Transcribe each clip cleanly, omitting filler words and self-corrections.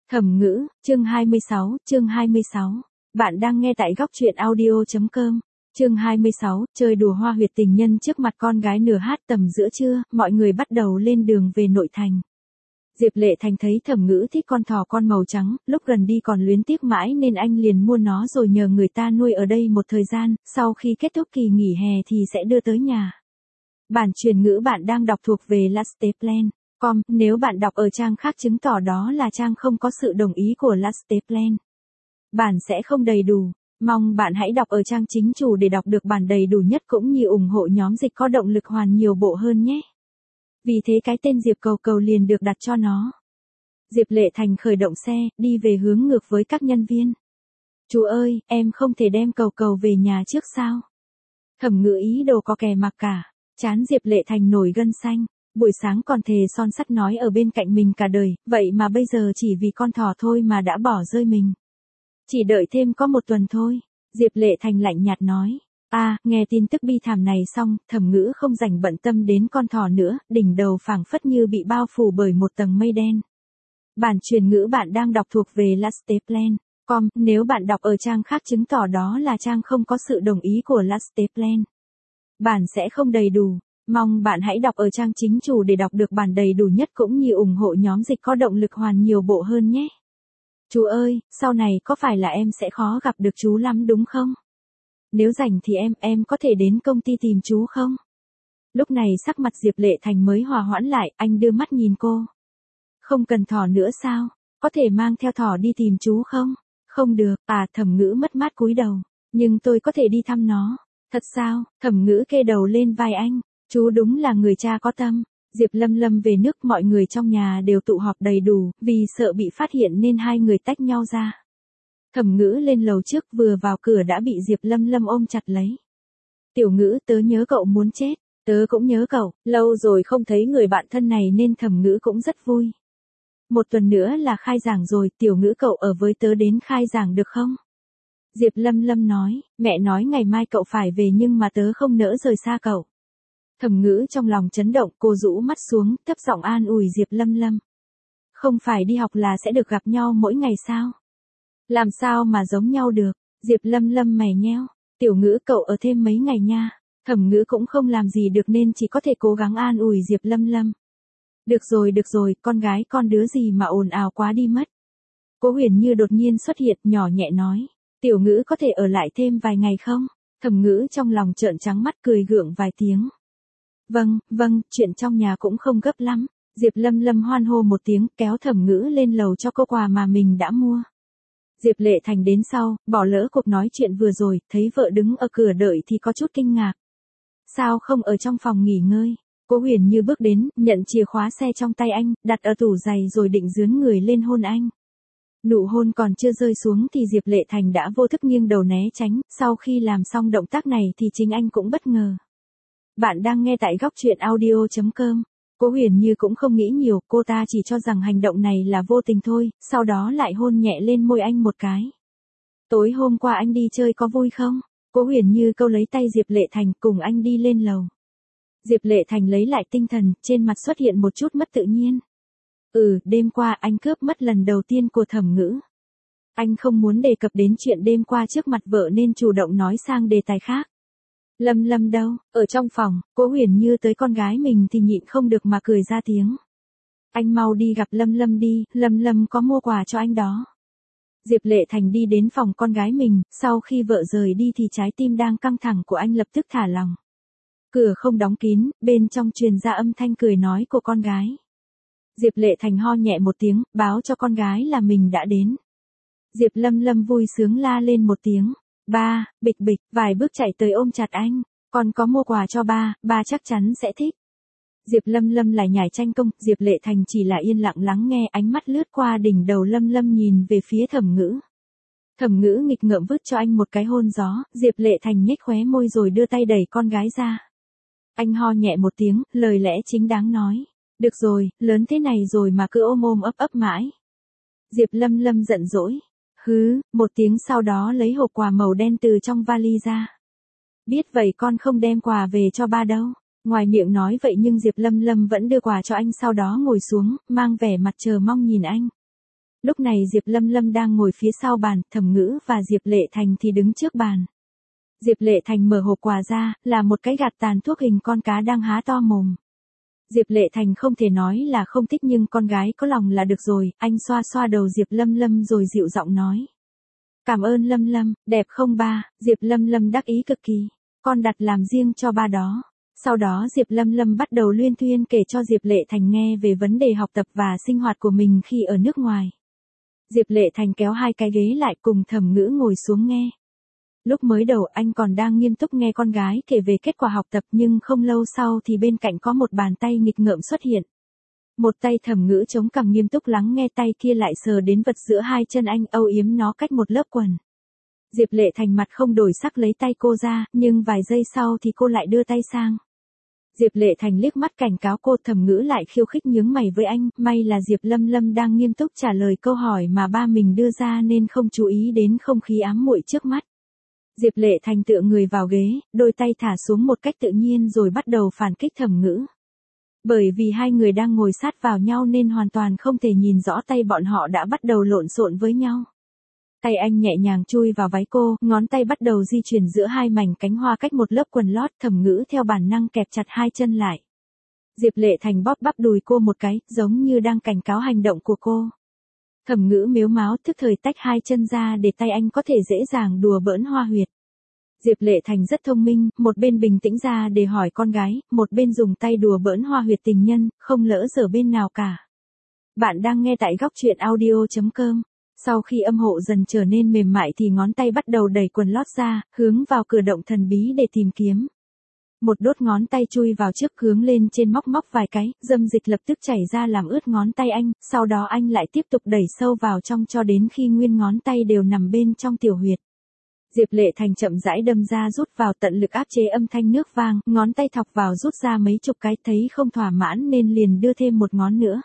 Thẩm ngữ, chương 26. Bạn đang nghe tại góc truyện audio.com. Chương 26, chơi đùa hoa huyệt tình nhân trước mặt con gái nửa hát tầm giữa trưa, mọi người bắt đầu lên đường về nội thành. Diệp Lệ Thành thấy Thẩm ngữ thích con thỏ con màu trắng, lúc gần đi còn luyến tiếc mãi nên anh liền mua nó rồi nhờ người ta nuôi ở đây một thời gian, sau khi kết thúc kỳ nghỉ hè thì sẽ đưa tới nhà. Bản truyền ngữ bạn đang đọc thuộc về Lasteplan. Nếu bạn đọc ở trang khác chứng tỏ đó là trang không có sự đồng ý của Lasteplan. Bản sẽ không đầy đủ. Mong bạn hãy đọc ở trang chính chủ để đọc được bản đầy đủ nhất cũng như ủng hộ nhóm dịch có động lực hoàn nhiều bộ hơn nhé. Vì thế cái tên Diệp Cầu Cầu liền được đặt cho nó. Diệp Lệ Thành khởi động xe, đi về hướng ngược với các nhân viên. Chú ơi, em không thể đem Cầu Cầu về nhà trước sao? Thẩm ngữ ý đồ có kè mặc cả. Chán Diệp Lệ Thành nổi gân xanh. Buổi sáng còn thề son sắt nói ở bên cạnh mình cả đời, vậy mà bây giờ chỉ vì con thỏ thôi mà đã bỏ rơi mình. Chỉ đợi thêm có một tuần thôi. Diệp Lệ Thành lạnh nhạt nói. Nghe tin tức bi thảm này xong, Thẩm ngữ không rảnh bận tâm đến con thỏ nữa, đỉnh đầu phảng phất như bị bao phủ bởi một tầng mây đen. Bản truyền ngữ bạn đang đọc thuộc về Lasteplan. Nếu bạn đọc ở trang khác chứng tỏ đó là trang không có sự đồng ý của Lasteplan. Bản sẽ không đầy đủ. Mong bạn hãy đọc ở trang chính chủ để đọc được bản đầy đủ nhất cũng như ủng hộ nhóm dịch có động lực hoàn nhiều bộ hơn nhé. Chú ơi, sau này có phải là em sẽ khó gặp được chú lắm đúng không? Nếu rảnh thì em có thể đến công ty tìm chú không? Lúc này sắc mặt Diệp Lệ Thành mới hòa hoãn lại, anh đưa mắt nhìn cô. Không cần thỏ nữa sao? Có thể mang theo thỏ đi tìm chú không? Không được, Thẩm ngữ mất mát cúi đầu. Nhưng tôi có thể đi thăm nó. Thật sao? Thẩm ngữ kê đầu lên vai anh. Chú đúng là người cha có tâm. Diệp Lâm Lâm về nước mọi người trong nhà đều tụ họp đầy đủ, vì sợ bị phát hiện nên hai người tách nhau ra. Thẩm ngữ lên lầu trước vừa vào cửa đã bị Diệp Lâm Lâm ôm chặt lấy. Tiểu ngữ tớ nhớ cậu muốn chết, tớ cũng nhớ cậu, lâu rồi không thấy người bạn thân này nên Thẩm ngữ cũng rất vui. Một tuần nữa là khai giảng rồi, tiểu ngữ cậu ở với tớ đến khai giảng được không? Diệp Lâm Lâm nói, mẹ nói ngày mai cậu phải về nhưng mà tớ không nỡ rời xa cậu. Thẩm ngữ trong lòng chấn động, cô rũ mắt xuống, thấp giọng an ủi Diệp Lâm Lâm. Không phải đi học là sẽ được gặp nhau mỗi ngày sao? Làm sao mà giống nhau được? Diệp Lâm Lâm mày nheo. Tiểu ngữ cậu ở thêm mấy ngày nha. Thẩm ngữ cũng không làm gì được nên chỉ có thể cố gắng an ủi Diệp Lâm Lâm. Được rồi, con gái con đứa gì mà ồn ào quá đi mất. Cố Huyền Như đột nhiên xuất hiện, nhỏ nhẹ nói. Tiểu ngữ có thể ở lại thêm vài ngày không? Thẩm ngữ trong lòng trợn trắng mắt cười gượng vài tiếng. Vâng, chuyện trong nhà cũng không gấp lắm. Diệp Lâm Lâm hoan hô một tiếng, kéo Thẩm ngữ lên lầu cho cô quà mà mình đã mua. Diệp Lệ Thành đến sau, bỏ lỡ cuộc nói chuyện vừa rồi, thấy vợ đứng ở cửa đợi thì có chút kinh ngạc. Sao không ở trong phòng nghỉ ngơi? Cố Huyền Như bước đến, nhận chìa khóa xe trong tay anh, đặt ở tủ giày rồi định dướn người lên hôn anh. Nụ hôn còn chưa rơi xuống thì Diệp Lệ Thành đã vô thức nghiêng đầu né tránh, sau khi làm xong động tác này thì chính anh cũng bất ngờ. Bạn đang nghe tại góc truyện audio.com. Cố Huyền Như cũng không nghĩ nhiều, cô ta chỉ cho rằng hành động này là vô tình thôi, sau đó lại hôn nhẹ lên môi anh một cái. Tối hôm qua anh đi chơi có vui không? Cố Huyền Như câu lấy tay Diệp Lệ Thành cùng anh đi lên lầu. Diệp Lệ Thành lấy lại tinh thần, trên mặt xuất hiện một chút mất tự nhiên. Đêm qua anh cướp mất lần đầu tiên của Thẩm ngữ. Anh không muốn đề cập đến chuyện đêm qua trước mặt vợ nên chủ động nói sang đề tài khác. Lâm Lâm đâu? Ở trong phòng, Cố Huyền Như tới con gái mình thì nhịn không được mà cười ra tiếng. Anh mau đi gặp Lâm Lâm đi, Lâm Lâm có mua quà cho anh đó. Diệp Lệ Thành đi đến phòng con gái mình, sau khi vợ rời đi thì trái tim đang căng thẳng của anh lập tức thả lỏng. Cửa không đóng kín, bên trong truyền ra âm thanh cười nói của con gái. Diệp Lệ Thành ho nhẹ một tiếng, báo cho con gái là mình đã đến. Diệp Lâm Lâm vui sướng la lên một tiếng. Ba, bịch, vài bước chạy tới ôm chặt anh. Con có mua quà cho ba chắc chắn sẽ thích. Diệp Lâm Lâm lại nhảy tranh công, Diệp Lệ Thành chỉ là yên lặng lắng nghe, ánh mắt lướt qua đỉnh đầu Lâm Lâm nhìn về phía Thẩm ngữ. Thẩm ngữ nghịch ngợm vứt cho anh một cái hôn gió, Diệp Lệ Thành nhếch khóe môi rồi đưa tay đẩy con gái ra. Anh ho nhẹ một tiếng, lời lẽ chính đáng nói. Được rồi, lớn thế này rồi mà cứ ôm ấp mãi. Diệp Lâm Lâm giận dỗi. Một tiếng sau đó lấy hộp quà màu đen từ trong vali ra. Biết vậy con không đem quà về cho ba đâu. Ngoài miệng nói vậy nhưng Diệp Lâm Lâm vẫn đưa quà cho anh sau đó ngồi xuống, mang vẻ mặt chờ mong nhìn anh. Lúc này Diệp Lâm Lâm đang ngồi phía sau bàn, Thẩm Ngữ và Diệp Lệ Thành thì đứng trước bàn. Diệp Lệ Thành mở hộp quà ra, là một cái gạt tàn thuốc hình con cá đang há to mồm. Diệp Lệ Thành không thể nói là không thích nhưng con gái có lòng là được rồi, anh xoa xoa đầu Diệp Lâm Lâm rồi dịu giọng nói. Cảm ơn Lâm Lâm, đẹp không ba, Diệp Lâm Lâm đắc ý cực kỳ, con đặt làm riêng cho ba đó. Sau đó Diệp Lâm Lâm bắt đầu luyên thuyên kể cho Diệp Lệ Thành nghe về vấn đề học tập và sinh hoạt của mình khi ở nước ngoài. Diệp Lệ Thành kéo hai cái ghế lại cùng Thẩm Ngữ ngồi xuống nghe. Lúc mới đầu anh còn đang nghiêm túc nghe con gái kể về kết quả học tập nhưng không lâu sau thì bên cạnh có một bàn tay nghịch ngợm xuất hiện. Một tay Thẩm Ngữ chống cằm nghiêm túc lắng nghe, tay kia lại sờ đến vật giữa hai chân anh, âu yếm nó cách một lớp quần. Diệp Lệ Thành mặt không đổi sắc lấy tay cô ra, nhưng vài giây sau thì cô lại đưa tay sang. Diệp Lệ Thành liếc mắt cảnh cáo cô, Thẩm Ngữ lại khiêu khích nhướng mày với anh, may là Diệp Lâm Lâm đang nghiêm túc trả lời câu hỏi mà ba mình đưa ra nên không chú ý đến không khí ám muội trước mắt. Diệp Lệ Thành tựa người vào ghế, đôi tay thả xuống một cách tự nhiên rồi bắt đầu phản kích Thẩm Ngữ. Bởi vì hai người đang ngồi sát vào nhau nên hoàn toàn không thể nhìn rõ tay bọn họ đã bắt đầu lộn xộn với nhau. Tay anh nhẹ nhàng chui vào váy cô, ngón tay bắt đầu di chuyển giữa hai mảnh cánh hoa cách một lớp quần lót, Thẩm Ngữ theo bản năng kẹp chặt hai chân lại. Diệp Lệ Thành bóp bắp đùi cô một cái, giống như đang cảnh cáo hành động của cô. Thẩm Ngữ mếu máo tức thời tách hai chân ra để tay anh có thể dễ dàng đùa bỡn hoa huyệt. Diệp Lệ Thành rất thông minh, một bên bình tĩnh ra để hỏi con gái, một bên dùng tay đùa bỡn hoa huyệt tình nhân, không lỡ dở bên nào cả. Bạn đang nghe tại góc truyện audio.com. Sau khi âm hộ dần trở nên mềm mại thì ngón tay bắt đầu đẩy quần lót ra, hướng vào cửa động thần bí để tìm kiếm. Một đốt ngón tay chui vào trước, hướng lên trên móc vài cái, dâm dịch lập tức chảy ra làm ướt ngón tay anh, sau đó anh lại tiếp tục đẩy sâu vào trong cho đến khi nguyên ngón tay đều nằm bên trong tiểu huyệt. Diệp Lệ Thành chậm rãi đâm ra rút vào, tận lực áp chế âm thanh nước vang, ngón tay thọc vào rút ra mấy chục cái, thấy không thỏa mãn nên liền đưa thêm một ngón nữa.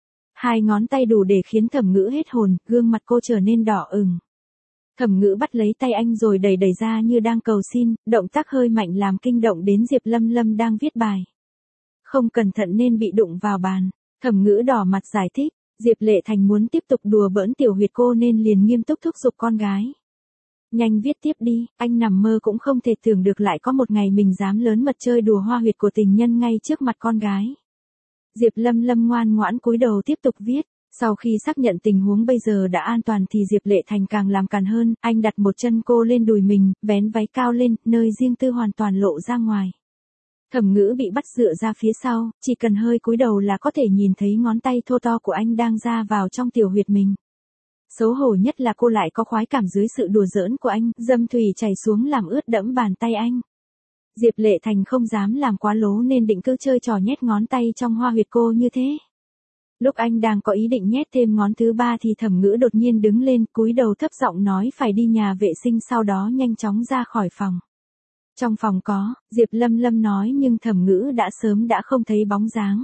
Hai ngón tay đủ để khiến Thẩm Ngữ hết hồn, gương mặt cô trở nên đỏ ửng. Thẩm Ngữ bắt lấy tay anh rồi đẩy ra như đang cầu xin, động tác hơi mạnh làm kinh động đến Diệp Lâm Lâm đang viết bài. Không cẩn thận nên bị đụng vào bàn. Thẩm Ngữ đỏ mặt giải thích, Diệp Lệ Thành muốn tiếp tục đùa bỡn tiểu huyệt cô nên liền nghiêm túc thúc giục con gái. Nhanh viết tiếp đi, anh nằm mơ cũng không thể tưởng được lại có một ngày mình dám lớn mật chơi đùa hoa huyệt của tình nhân ngay trước mặt con gái. Diệp Lâm Lâm ngoan ngoãn cúi đầu tiếp tục viết. Sau khi xác nhận tình huống bây giờ đã an toàn thì Diệp Lệ Thành càng làm càn hơn, anh đặt một chân cô lên đùi mình, vén váy cao lên, nơi riêng tư hoàn toàn lộ ra ngoài. Thẩm Ngữ bị bắt dựa ra phía sau, chỉ cần hơi cúi đầu là có thể nhìn thấy ngón tay thô to của anh đang ra vào trong tiểu huyệt mình. Xấu hổ nhất là cô lại có khoái cảm dưới sự đùa giỡn của anh, dâm thủy chảy xuống làm ướt đẫm bàn tay anh. Diệp Lệ Thành không dám làm quá lố nên định cứ chơi trò nhét ngón tay trong hoa huyệt cô như thế. Lúc anh đang có ý định nhét thêm ngón thứ ba thì Thẩm Ngữ đột nhiên đứng lên, cúi đầu thấp giọng nói phải đi nhà vệ sinh, sau đó nhanh chóng ra khỏi phòng. Trong phòng có, Diệp Lâm Lâm nói, nhưng Thẩm Ngữ đã sớm đã không thấy bóng dáng.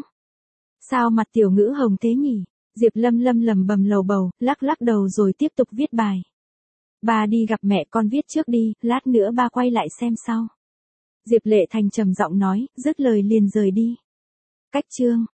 Sao mặt tiểu Ngữ hồng thế nhỉ? Diệp Lâm Lâm lẩm bẩm lầu bầu, lắc đầu rồi tiếp tục viết bài. Ba đi gặp mẹ, con viết trước đi, lát nữa ba quay lại xem sau. Diệp Lệ Thành trầm giọng nói, dứt lời liền rời đi. Cách chương